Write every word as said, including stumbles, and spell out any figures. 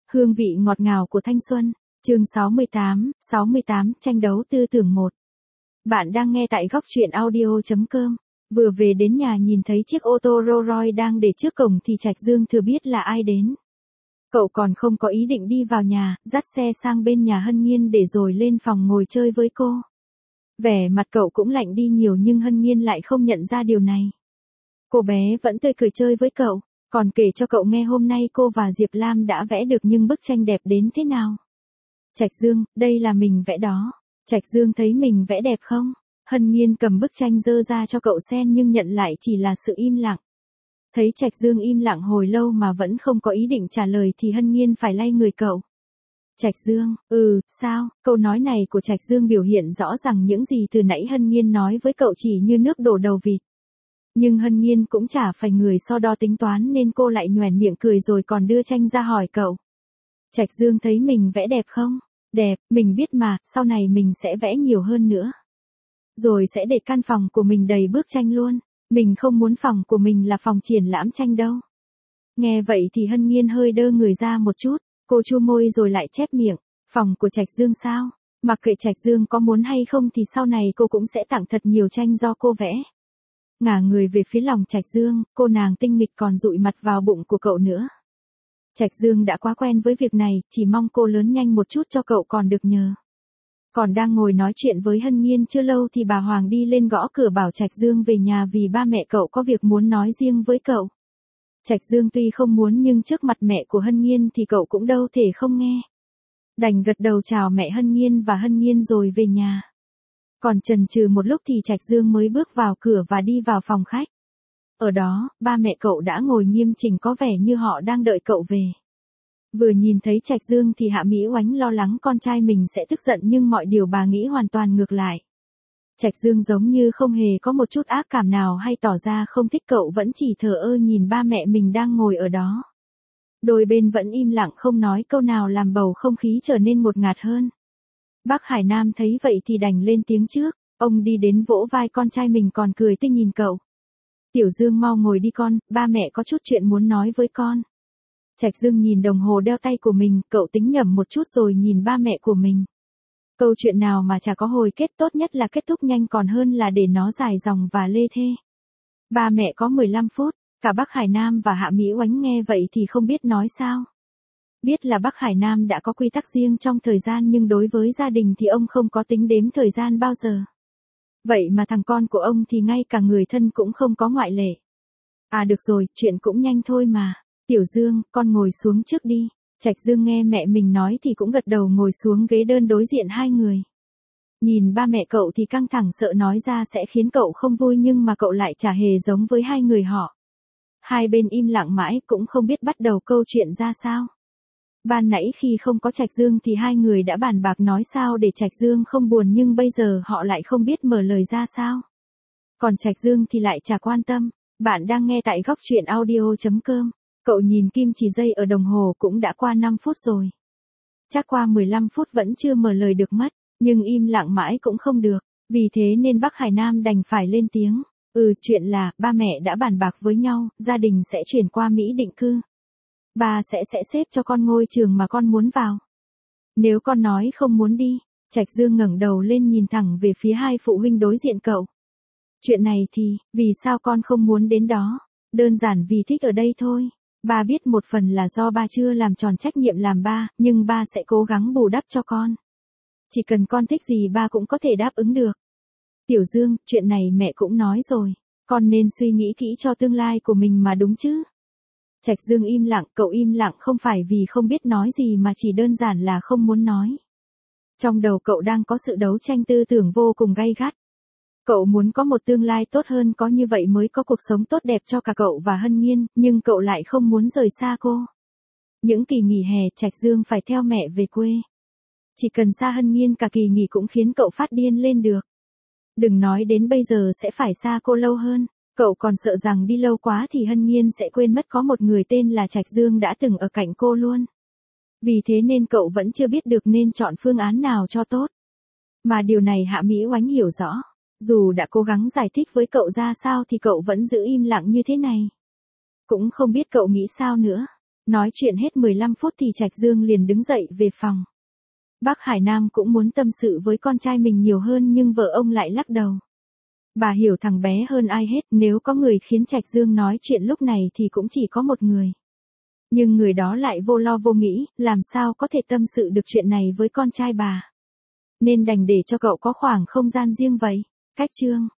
Hương vị ngọt ngào của thanh xuân. Chương sáu mươi tám, sáu mươi tám, tranh đấu tư tưởng một. Bạn đang nghe tại góc truyện audio chấm com. Vừa về đến nhà nhìn thấy chiếc ô tô Rolls Royce đang để trước cổng thì Trạch Dương thừa biết là ai đến. Cậu còn không có ý định đi vào nhà, dắt xe sang bên nhà Hân Nhiên để rồi lên phòng ngồi chơi với cô. Vẻ mặt cậu cũng lạnh đi nhiều nhưng Hân Nhiên lại không nhận ra điều này. Cô bé vẫn tươi cười chơi với cậu, còn kể cho cậu nghe hôm nay cô và Diệp Lam đã vẽ được những bức tranh đẹp đến thế nào. Trạch Dương, đây là mình vẽ đó. Trạch Dương thấy mình vẽ đẹp không? Hân Nhiên cầm bức tranh dơ ra cho cậu xem nhưng nhận lại chỉ là sự im lặng. Thấy Trạch Dương im lặng hồi lâu mà vẫn không có ý định trả lời thì Hân Nhiên phải lay người cậu. Trạch Dương, ừ, sao? Câu nói này của Trạch Dương biểu hiện rõ rằng những gì từ nãy Hân Nhiên nói với cậu chỉ như nước đổ đầu vịt. Nhưng Hân Nhiên cũng chả phải người so đo tính toán nên cô lại nhoẻn miệng cười rồi còn đưa tranh ra hỏi cậu. Trạch Dương thấy mình vẽ đẹp không? Đẹp, mình biết mà, sau này mình sẽ vẽ nhiều hơn nữa. Rồi sẽ để căn phòng của mình đầy bức tranh luôn. Mình không muốn phòng của mình là phòng triển lãm tranh đâu. Nghe vậy thì Hân Nhiên hơi đơ người ra một chút, cô chu môi rồi lại chép miệng. Phòng của Trạch Dương sao? Mặc kệ Trạch Dương có muốn hay không thì sau này cô cũng sẽ tặng thật nhiều tranh do cô vẽ. Ngả người về phía lòng Trạch Dương, cô nàng tinh nghịch còn dụi mặt vào bụng của cậu nữa. Trạch Dương đã quá quen với việc này, chỉ mong cô lớn nhanh một chút cho cậu còn được nhờ. Còn đang ngồi nói chuyện với Hân Nhiên chưa lâu thì bà Hoàng đi lên gõ cửa bảo Trạch Dương về nhà vì ba mẹ cậu có việc muốn nói riêng với cậu. Trạch Dương tuy không muốn nhưng trước mặt mẹ của Hân Nhiên thì cậu cũng đâu thể không nghe. Đành gật đầu chào mẹ Hân Nhiên và Hân Nhiên rồi về nhà. Còn chần chừ một lúc thì Trạch Dương mới bước vào cửa và đi vào phòng khách. Ở đó, ba mẹ cậu đã ngồi nghiêm chỉnh có vẻ như họ đang đợi cậu về. Vừa nhìn thấy Trạch Dương thì Hạ Mỹ Oánh lo lắng con trai mình sẽ tức giận nhưng mọi điều bà nghĩ hoàn toàn ngược lại. Trạch Dương giống như không hề có một chút ác cảm nào hay tỏ ra không thích cậu vẫn chỉ thờ ơ nhìn ba mẹ mình đang ngồi ở đó. Đôi bên vẫn im lặng không nói câu nào làm bầu không khí trở nên ngột ngạt hơn. Bác Hải Nam thấy vậy thì đành lên tiếng trước, ông đi đến vỗ vai con trai mình còn cười tươi nhìn cậu. Tiểu Dương mau ngồi đi con, ba mẹ có chút chuyện muốn nói với con. Trạch Dương nhìn đồng hồ đeo tay của mình, cậu tính nhẩm một chút rồi nhìn ba mẹ của mình. Câu chuyện nào mà chả có hồi kết, tốt nhất là kết thúc nhanh còn hơn là để nó dài dòng và lê thê. Ba mẹ có mười lăm phút, cả bác Hải Nam và Hạ Mỹ Oánh nghe vậy thì không biết nói sao. Biết là bác Hải Nam đã có quy tắc riêng trong thời gian nhưng đối với gia đình thì ông không có tính đếm thời gian bao giờ. Vậy mà thằng con của ông thì ngay cả người thân cũng không có ngoại lệ. À được rồi, chuyện cũng nhanh thôi mà. Tiểu Dương, con ngồi xuống trước đi. Trạch Dương nghe mẹ mình nói thì cũng gật đầu ngồi xuống ghế đơn đối diện hai người. Nhìn ba mẹ cậu thì căng thẳng sợ nói ra sẽ khiến cậu không vui nhưng mà cậu lại chả hề giống với hai người họ. Hai bên im lặng mãi cũng không biết bắt đầu câu chuyện ra sao. Ban nãy khi không có Trạch Dương thì hai người đã bàn bạc nói sao để Trạch Dương không buồn nhưng bây giờ họ lại không biết mở lời ra sao. Còn Trạch Dương thì lại chả quan tâm. Bạn đang nghe tại góc truyện audio chấm com. Cậu nhìn kim chỉ giây ở đồng hồ cũng đã qua năm phút rồi. Chắc qua mười lăm phút vẫn chưa mở lời được mất, nhưng im lặng mãi cũng không được. Vì thế nên bác Hải Nam đành phải lên tiếng. Ừ, chuyện là, ba mẹ đã bàn bạc với nhau, gia đình sẽ chuyển qua Mỹ định cư. Ba sẽ sẽ xếp cho con ngôi trường mà con muốn vào. Nếu con nói không muốn đi, Trạch Dương ngẩng đầu lên nhìn thẳng về phía hai phụ huynh đối diện cậu. Chuyện này thì, vì sao con không muốn đến đó? Đơn giản vì thích ở đây thôi. Ba biết một phần là do ba chưa làm tròn trách nhiệm làm ba, nhưng ba sẽ cố gắng bù đắp cho con. Chỉ cần con thích gì ba cũng có thể đáp ứng được. Tiểu Dương, chuyện này mẹ cũng nói rồi. Con nên suy nghĩ kỹ cho tương lai của mình mà đúng chứ. Trạch Dương im lặng, cậu im lặng không phải vì không biết nói gì mà chỉ đơn giản là không muốn nói. Trong đầu cậu đang có sự đấu tranh tư tưởng vô cùng gay gắt. Cậu muốn có một tương lai tốt hơn, có như vậy mới có cuộc sống tốt đẹp cho cả cậu và Hân Nhiên, nhưng cậu lại không muốn rời xa cô. Những kỳ nghỉ hè Trạch Dương phải theo mẹ về quê. Chỉ cần xa Hân Nhiên cả kỳ nghỉ cũng khiến cậu phát điên lên được. Đừng nói đến bây giờ sẽ phải xa cô lâu hơn, cậu còn sợ rằng đi lâu quá thì Hân Nhiên sẽ quên mất có một người tên là Trạch Dương đã từng ở cạnh cô luôn. Vì thế nên cậu vẫn chưa biết được nên chọn phương án nào cho tốt. Mà điều này Hạ Mỹ Oánh hiểu rõ. Dù đã cố gắng giải thích với cậu ra sao thì cậu vẫn giữ im lặng như thế này. Cũng không biết cậu nghĩ sao nữa. Nói chuyện hết mười lăm phút thì Trạch Dương liền đứng dậy về phòng. Bác Hải Nam cũng muốn tâm sự với con trai mình nhiều hơn nhưng vợ ông lại lắc đầu. Bà hiểu thằng bé hơn ai hết, nếu có người khiến Trạch Dương nói chuyện lúc này thì cũng chỉ có một người. Nhưng người đó lại vô lo vô nghĩ, làm sao có thể tâm sự được chuyện này với con trai bà. Nên đành để cho cậu có khoảng không gian riêng vậy. Cách chương